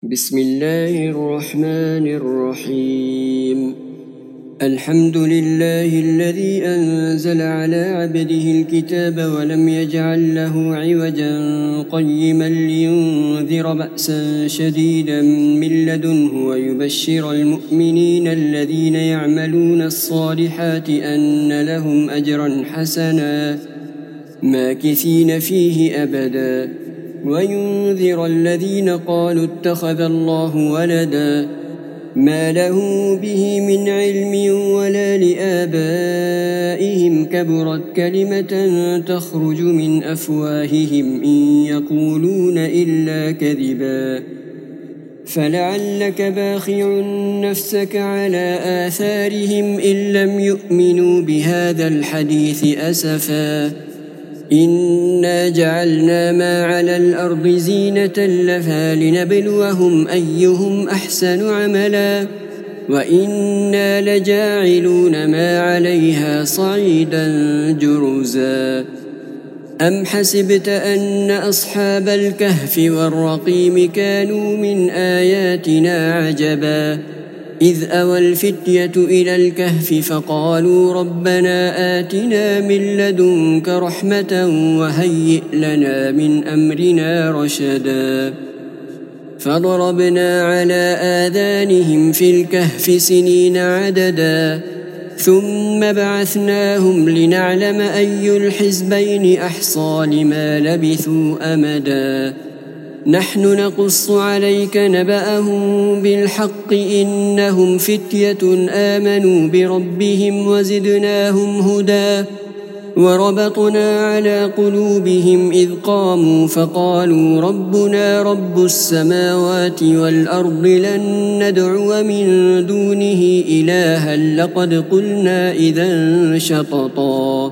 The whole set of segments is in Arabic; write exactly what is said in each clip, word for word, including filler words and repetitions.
بسم الله الرحمن الرحيم. الحمد لله الذي أنزل على عبده الكتاب ولم يجعل له عوجا قيما لينذر بأسا شديدا من لدنه ويبشر المؤمنين الذين يعملون الصالحات أن لهم أجرا حسنا ماكثين فيه أبدا وينذر الذين قالوا اتخذ الله ولدا ما له به من علم ولا لآبائهم كبرت كلمة تخرج من أفواههم إن يقولون إلا كذبا فلعلك باخع نفسك على آثارهم إن لم يؤمنوا بهذا الحديث أسفا إنا جعلنا ما على الأرض زينة لها لنبلوهم أيهم أحسن عملا وإنا لجاعلون ما عليها صعيدا جرزا. أم حسبت أن أصحاب الكهف والرقيم كانوا من آياتنا عجبا إذ أوى الفتية إلى الكهف فقالوا ربنا آتنا من لدنك رحمة وهيئ لنا من أمرنا رشدا فضربنا على آذانهم في الكهف سنين عددا ثم بعثناهم لنعلم أي الحزبين أحصى لما لبثوا أمدا نحن نقص عليك نبأهم بالحق إنهم فتية آمنوا بربهم وزدناهم هدى وربطنا على قلوبهم إذ قاموا فقالوا ربنا رب السماوات والأرض لن ندعو من دونه إلها لقد قلنا إذا شططا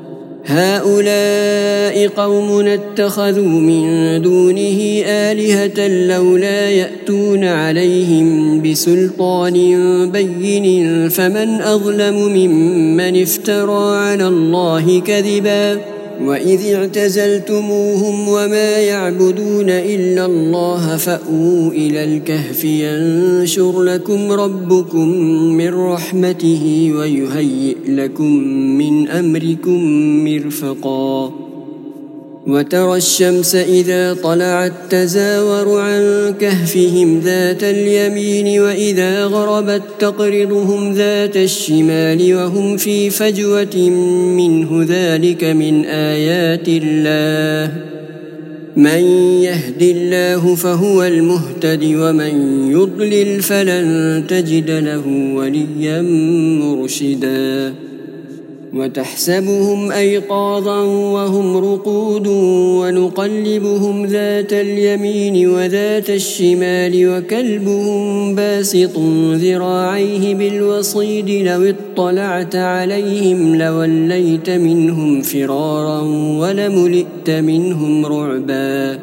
هؤلاء قوم اتخذوا من دونه آلهة لولا يأتون عليهم بسلطان بين فمن أظلم ممن افترى على الله كذبا وإذ اعتزلتموهم وما يعبدون إلا الله فأووا إلى الكهف ينشر لكم ربكم من رحمته ويهيئ لكم من أمركم مرفقا وترى الشمس إذا طلعت تزاور عن كهفهم ذات اليمين وإذا غربت تقرضهم ذات الشمال وهم في فجوة منه ذلك من آيات الله من يهد الله فهو المهتد ومن يضلل فلن تجد له وليا مرشدا وتحسبهم أيقاظا وهم رقود ونقلبهم ذات اليمين وذات الشمال وكلبهم باسط ذراعيه بالوصيد لو اطلعت عليهم لوليت منهم فرارا ولملئت منهم رعبا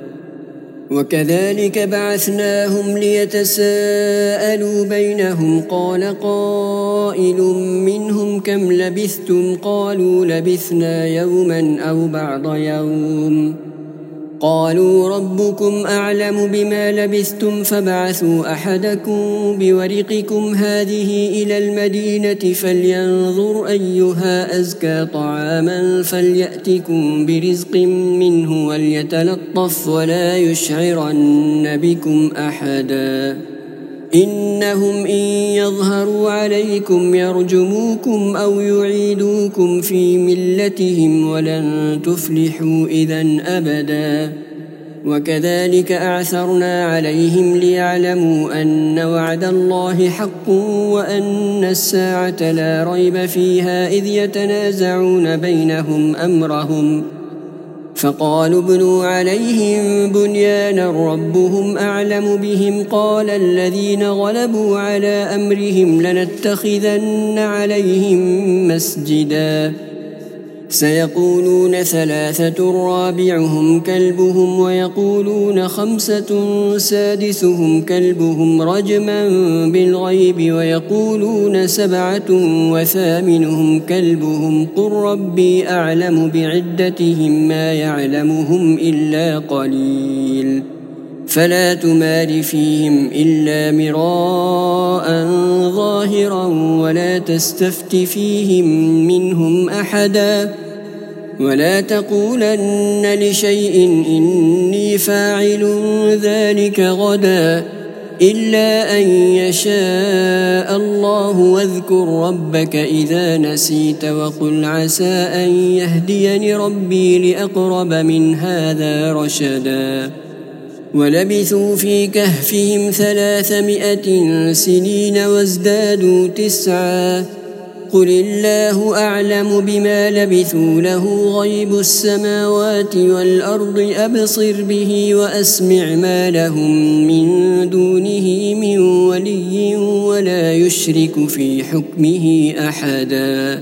وكذلك بعثناهم ليتساءلوا بينهم قال قائل منهم كم لبثتم قالوا لبثنا يوما أو بعض يوم قالوا ربكم أعلم بما لبثتم فابعثوا أحدكم بورقكم هذه إلى المدينة فلينظر أيها أزكى طعاما فليأتكم برزق منه وليتلطف ولا يشعرن بكم أحدا إنهم إن يظهروا عليكم يرجموكم أو يعيدوكم في ملتهم ولن تفلحوا إذن أبدا وكذلك أعثرنا عليهم ليعلموا أن وعد الله حق وأن الساعة لا ريب فيها إذ يتنازعون بينهم أمرهم فقالوا ابنوا عليهم بنيانا ربهم أعلم بهم قال الذين غلبوا على أمرهم لنتخذن عليهم مسجدا سيقولون ثلاثة رابعهم كلبهم ويقولون خمسة سادسهم كلبهم رجما بالغيب ويقولون سبعة وثامنهم كلبهم قل ربي أعلم بعدتهم ما يعلمهم إلا قليل فلا تمار فيهم إلا مراء ظاهرا ولا تستفت فيهم منهم أحدا ولا تقولن لشيء إني فاعل ذلك غدا إلا أن يشاء الله واذكر ربك إذا نسيت وقل عسى أن يهديني ربي لأقرب من هذا رشدا ولبثوا في كهفهم ثلاثمائة سنين وازدادوا تسعا قل الله أعلم بما لبثوا له غيب السماوات والأرض أبصر به وأسمع ما لهم من دونه من ولي ولا يشرك في حكمه أحدا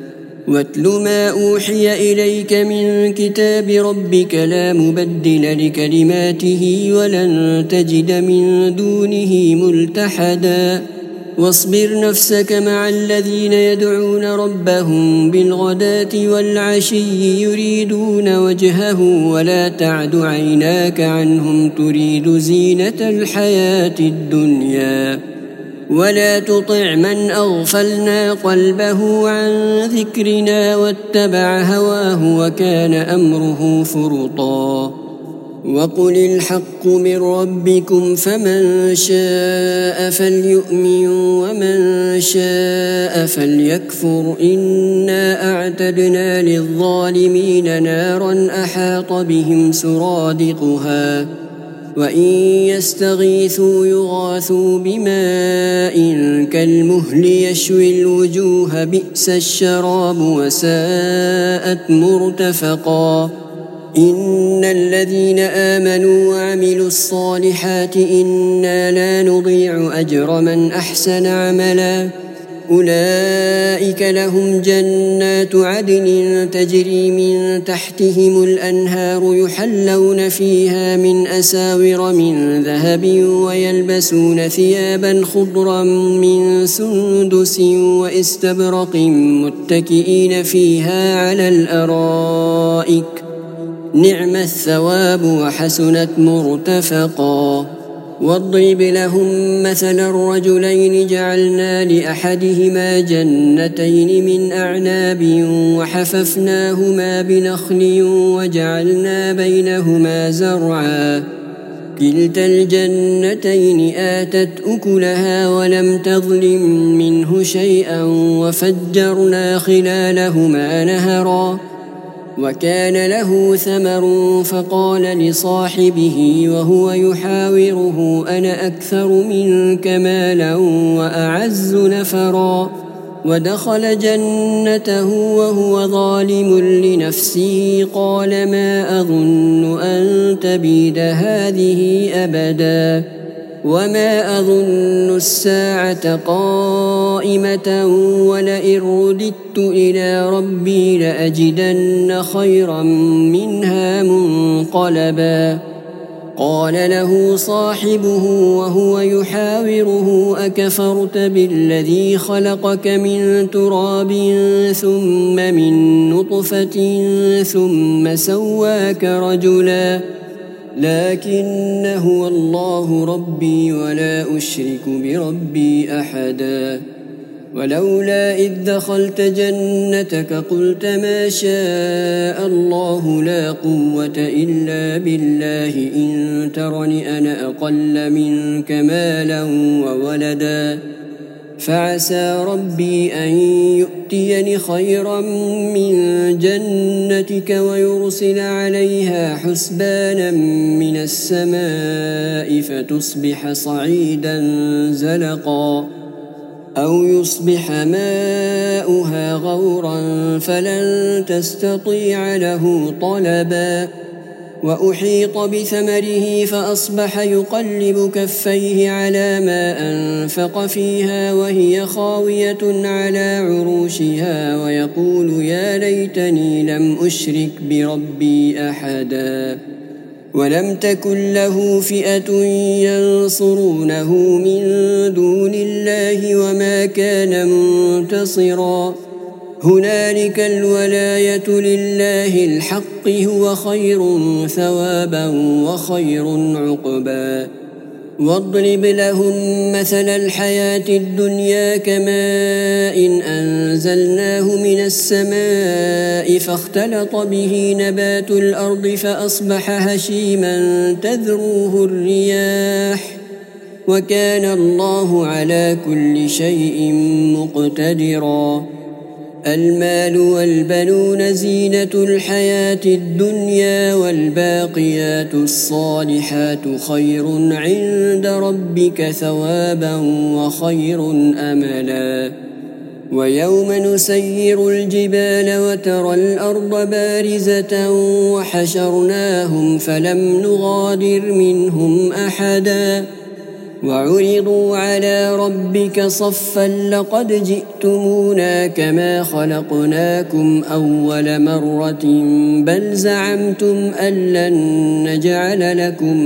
واتل ما أوحي إليك من كتاب ربك لا مبدل لكلماته ولن تجد من دونه ملتحدا واصبر نفسك مع الذين يدعون ربهم بالغداة والعشي يريدون وجهه ولا تعد عيناك عنهم تريد زينة الحياة الدنيا ولا تطع من أغفلنا قلبه عن ذكرنا واتبع هواه وكان أمره فرطا وقل الحق من ربكم فمن شاء فليؤمن ومن شاء فليكفر إنا أعتدنا للظالمين نارا أحاط بهم سرادقها وإن يستغيثوا يغاثوا بماء كالمهل يشوي الوجوه بئس الشراب وساءت مرتفقا إن الذين آمنوا وعملوا الصالحات إنا لا نضيع أجر من أحسن عملا أولئك لهم جنات عدن تجري من تحتهم الأنهار يحلون فيها من أساور من ذهب ويلبسون ثيابا خضرا من سندس واستبرق متكئين فيها على الأرائك نعم الثواب وحسنت مرتفقا واضرب لهم مثل الرجلين جعلنا لأحدهما جنتين من أعناب وحففناهما بنخل وجعلنا بينهما زرعا كلتا الجنتين آتت أكلها ولم تظلم منه شيئا وفجرنا خلالهما نهرا وكان له ثمر فقال لصاحبه وهو يحاوره أنا أكثر منك مالا وأعز نفرا ودخل جنته وهو ظالم لنفسه قال ما أظن أن تبيد هذه أبدا وما أظن الساعة قائمة ولئن رددت إلى ربي لأجدن خيرا منها منقلبا قال له صاحبه وهو يحاوره أكفرت بالذي خلقك من تراب ثم من نطفة ثم سواك رجلا لكن هو الله ربي ولا أشرك بربي أحدا ولولا إذ دخلت جنتك قلت ما شاء الله لا قوة إلا بالله إن ترني أنا أقل منك مالا وولدا فعسى ربي أن يؤتيني خيرا من جنتك ويرسل عليها حسبانا من السماء فتصبح صعيدا زلقا أو يصبح ماؤها غورا فلن تستطيع له طلبا وأحيط بثمره فأصبح يقلب كفيه على ما أنفق فيها وهي خاوية على عروشها ويقول يا ليتني لم أشرك بربي أحدا ولم تكن له فئة ينصرونه من دون الله وما كان منتصرا هنالك الولاية لله الحق هو خير ثوابا وخير عقبا واضرب لهم مثل الحياة الدنيا كماء أنزلناه من السماء فاختلط به نبات الأرض فأصبح هشيما تذروه الرياح وكان الله على كل شيء مقتدرا المال والبنون زينة الحياة الدنيا والباقيات الصالحات خير عند ربك ثوابا وخير أملا ويوم نسير الجبال وترى الأرض بارزة وحشرناهم فلم نغادر منهم أحدا وعرضوا على ربك صفا لقد جئتمونا كما خلقناكم أول مرة بل زعمتم أن لن نجعل لكم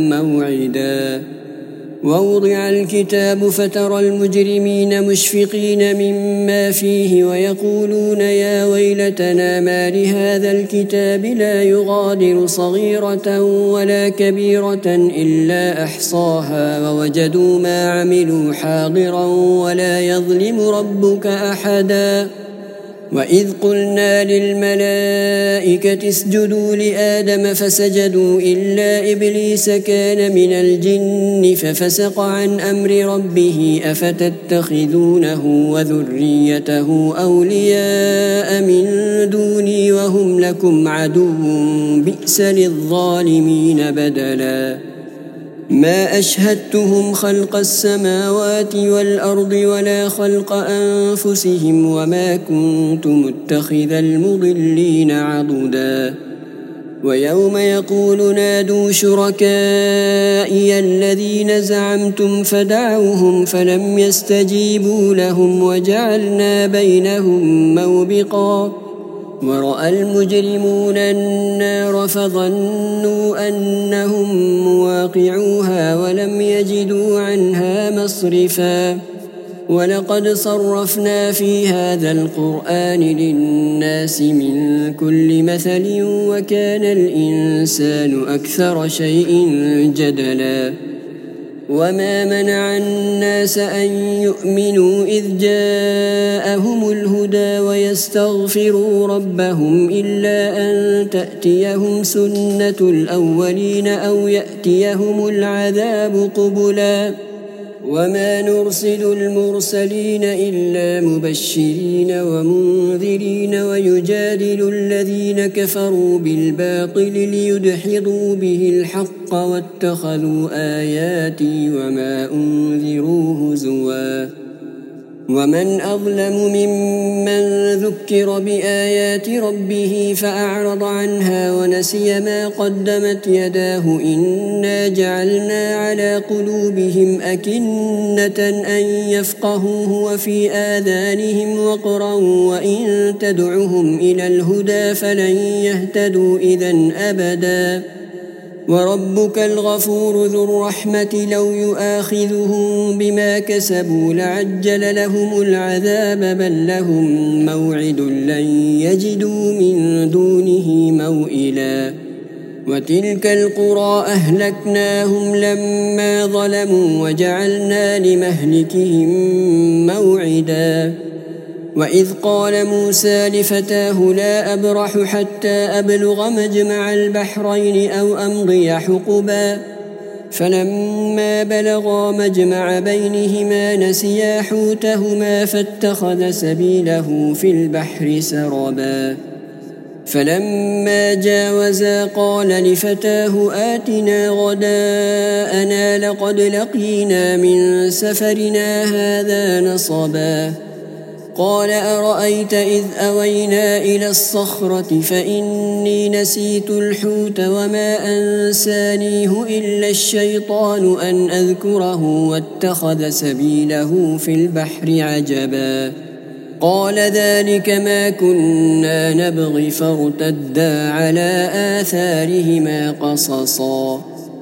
موعدا ووضع الكتاب فترى المجرمين مشفقين مما فيه ويقولون يا ويلتنا ما لهذا الكتاب لا يغادر صغيرة ولا كبيرة إلا أحصاها ووجدوا ما عملوا حاضرا ولا يظلم ربك أحدا وإذ قلنا للملائكة اسجدوا لآدم فسجدوا إلا إبليس كان من الجن ففسق عن أمر ربه أفتتخذونه وذريته أولياء من دوني وهم لكم عدو بئس للظالمين بدلا ما أشهدتهم خلق السماوات والأرض ولا خلق أنفسهم وما كنت متخذ المضلين عضدا ويوم يقول نادوا شركائي الذين زعمتم فدعوهم فلم يستجيبوا لهم وجعلنا بينهم موبقا ورأى المجرمون النار فظنوا أنهم مواقعوها ولم يجدوا عنها مصرفا ولقد صرفنا في هذا القرآن للناس من كل مثل وكان الإنسان أكثر شيء جدلا وما منع الناس أن يؤمنوا إذ جاءهم الهدى ويستغفروا ربهم إلا أن تأتيهم سنة الأولين أو يأتيهم العذاب قبلا وما نرسل المرسلين إلا مبشرين ومنذرين ويجادل الذين كفروا بالباطل ليدحضوا به الحق واتخذوا آياتي وما أنذروا هزوا ومن أظلم ممن ذكر بآيات ربه فأعرض عنها ونسي ما قدمت يداه إنا جعلنا على قلوبهم أكنة أن يفقهوه وفي آذانهم وقرا وإن تدعهم إلى الهدى فلن يهتدوا إذن أبدا وربك الغفور ذو الرحمة لو يؤاخذهم بما كسبوا لعجل لهم العذاب بل لهم موعد لن يجدوا من دونه موئلا وتلك القرى أهلكناهم لما ظلموا وجعلنا لمهلكهم موعدا وإذ قال موسى لفتاه لا أبرح حتى أبلغ مجمع البحرين أو أمضي حقبا فلما بلغا مجمع بينهما نسيا حوتهما فاتخذ سبيله في البحر سربا فلما جاوزا قال لفتاه آتنا غداءنا لقد لقينا من سفرنا هذا نصبا قال أرأيت إذ أوينا إلى الصخرة فإني نسيت الحوت وما أنسانيه إلا الشيطان أن أذكره واتخذ سبيله في البحر عجبا قال ذلك ما كنا نبغي فارتدا على آثارهما قصصا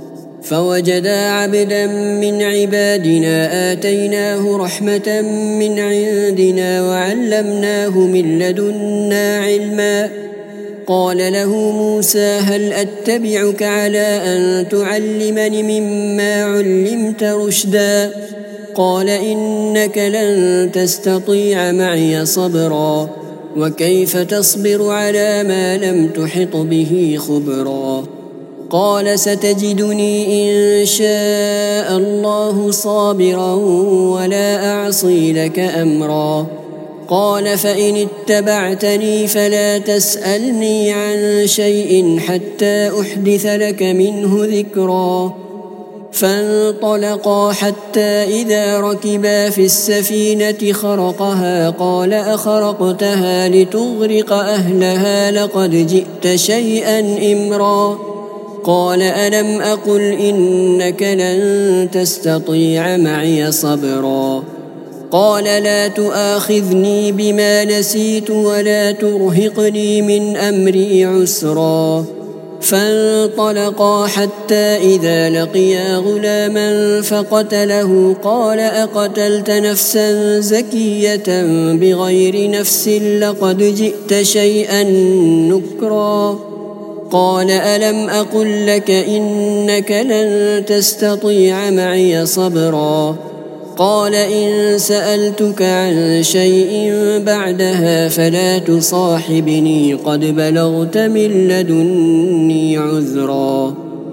فوجدا عبدا من عبادنا آتيناه رحمة من عندنا وعلمناه من لدنا علما. قال له موسى هل أتبعك على أن تعلمني مما علمت رشدا؟ قال إنك لن تستطيع معي صبرا وكيف تصبر على ما لم تحط به خبرا؟ قال ستجدني إن شاء الله صابرا ولا أعصي لك أمرا. قال فإن اتبعتني فلا تسألني عن شيء حتى أحدث لك منه ذكرا. فانطلقا حتى إذا ركبا في السفينة خرقها قال أخرقتها لتغرق أهلها لقد جئت شيئا إمرا. قال ألم أقل إنك لن تستطيع معي صبرا؟ قال لا تؤاخذني بما نسيت ولا ترهقني من أمري عسرا. فانطلقا حتى إذا لقيا غلاما فقتله قال أقتلت نفسا زكية بغير نفس لقد جئت شيئا نكرا. قال ألم أقل لك إنك لن تستطيع معي صبرا؟ قال إن سألتك عن شيء بعدها فلا تصاحبني قد بلغت من لدني عذرا.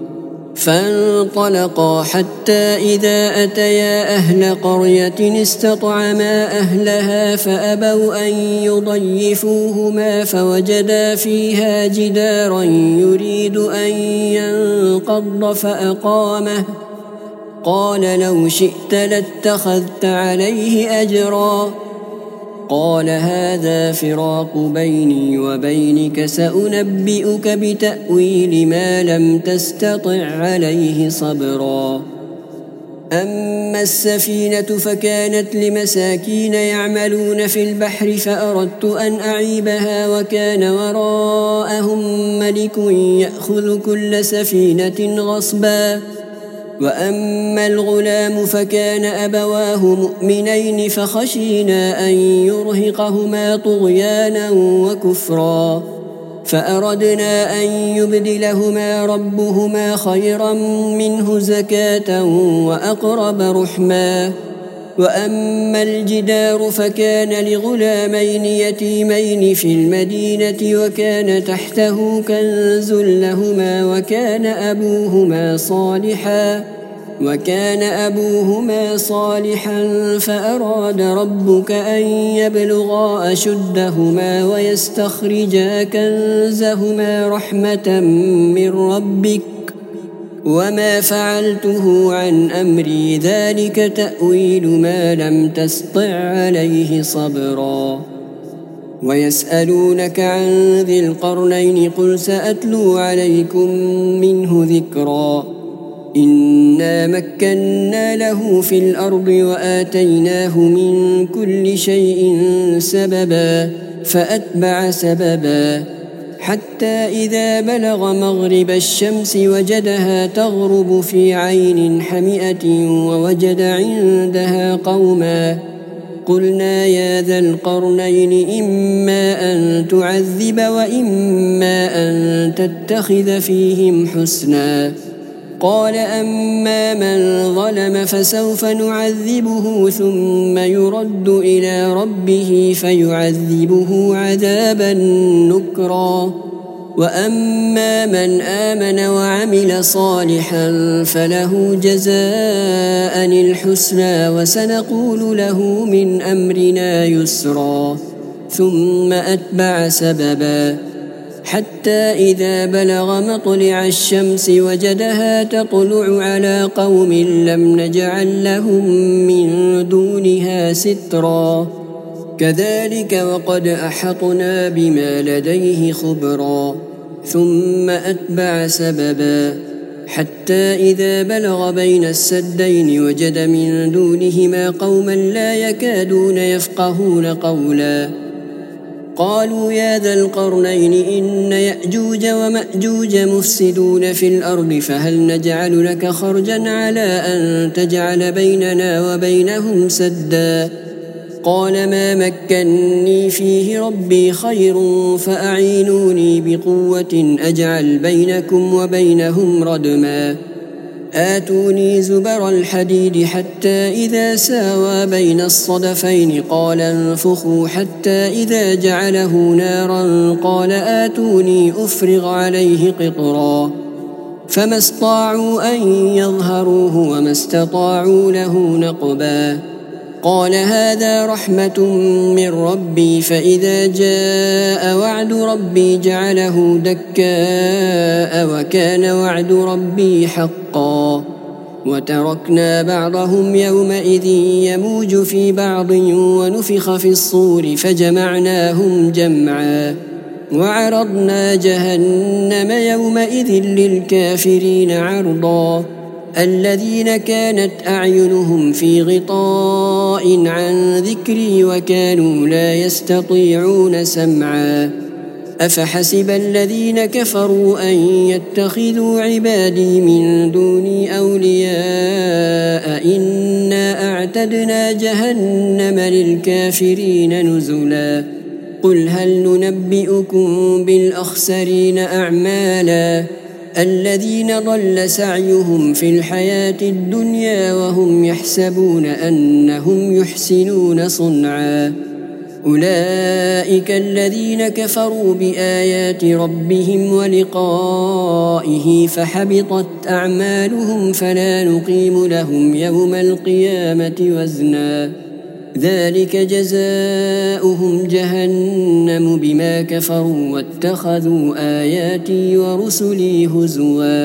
فانطلقا حتى إذا أتيا أهل قرية استطعما أهلها فأبوا أن يضيفوهما فوجدا فيها جدارا يريد أن ينقض فأقامه. قال لو شئت لاتخذت عليه أجرا. قال هذا فراق بيني وبينك سأنبئك بتأويل ما لم تستطع عليه صبرا. أما السفينة فكانت لمساكين يعملون في البحر فأردت أن أعيبها وكان وراءهم ملك يأخذ كل سفينة غصبا. وأما الغلام فكان أبواه مؤمنين فخشينا أن يرهقهما طغيانا وكفرا فأردنا أن يبدلهما ربهما خيرا منه زكاة وأقرب رحما. وأما الجدار فكان لغلامين يتيمين في المدينة وكان تحته كنز لهما وكان أبوهما صالحا وكان أبوهما صالحا فأراد ربك أن يبلغا أشدهما ويستخرجا كنزهما رحمة من ربك وما فعلته عن أمري ذلك تأويل ما لم تسطع عليه صبرا. ويسألونك عن ذي القرنين قل سأتلو عليكم منه ذكرا. إنا مكنا له في الأرض وآتيناه من كل شيء سببا فأتبع سببا حتى إذا بلغ مغرب الشمس وجدها تغرب في عين حمئة ووجد عندها قوما. قلنا يا ذا القرنين إما أن تعذب وإما أن تتخذ فيهم حسنا. قال أما من ظلم فسوف نعذبه ثم يرد إلى ربه فيعذبه عذابا نكرا. وأما من آمن وعمل صالحا فله جزاء الحسنى وسنقول له من أمرنا يسرا. ثم أتبع سببا حتى إذا بلغ مطلع الشمس وجدها تطلع على قوم لم نجعل لهم من دونها سترا. كذلك وقد أحطنا بما لديه خبرا. ثم أتبع سببا حتى إذا بلغ بين السدين وجد من دونهما قوما لا يكادون يفقهون قولا. قالوا يا ذا القرنين إن يأجوج ومأجوج مفسدون في الأرض فهل نجعل لك خرجا على أن تجعل بيننا وبينهم سدا قال ما مكني فيه ربي خير فأعينوني بقوة أجعل بينكم وبينهم ردما آتوني زبر الحديد حتى إذا ساوى بين الصدفين قال انفخوا حتى إذا جعله نارا قال آتوني أفرغ عليه قطرا فما استطاعوا أن يظهروه وما استطاعوا له نقبا قال هذا رحمة من ربي فإذا جاء وعد ربي جعله دكاء وكان وعد ربي حقا وتركنا بعضهم يومئذ يموج في بعض ونفخ في الصور فجمعناهم جمعا وعرضنا جهنم يومئذ للكافرين عرضا الذين كانت أعينهم في غطاء عن ذكري وكانوا لا يستطيعون سمعا أفحسب الذين كفروا أن يتخذوا عبادي من دوني أولياء إنا أعتدنا جهنم للكافرين نزلا قل هل ننبئكم بالأخسرين أعمالا الذين ضل سعيهم في الحياة الدنيا وهم يحسبون أنهم يحسنون صنعا أولئك الذين كفروا بآيات ربهم ولقائه فحبطت أعمالهم فلا نقيم لهم يوم القيامة وزنا ذلك جزاؤهم جهنم بما كفروا واتخذوا آياتي ورسلي هزوا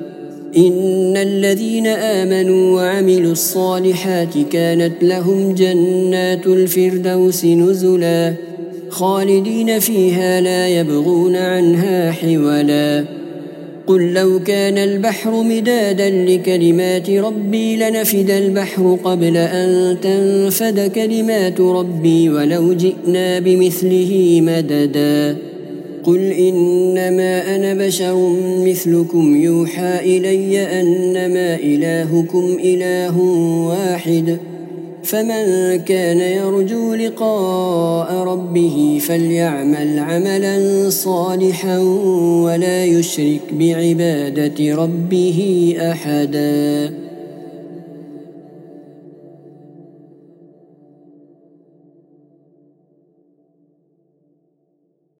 إن الذين آمنوا وعملوا الصالحات كانت لهم جنات الفردوس نزلا خالدين فيها لا يبغون عنها حولا قل لو كان البحر مدادا لكلمات ربي لنفد البحر قبل أن تنفد كلمات ربي ولو جئنا بمثله مددا قل إنما أنا بشر مثلكم يوحى إلي أنما إلهكم إله واحد فمن كان يرجو لقاء ربه فليعمل عملا صالحا ولا يشرك بعبادة ربه أحدا.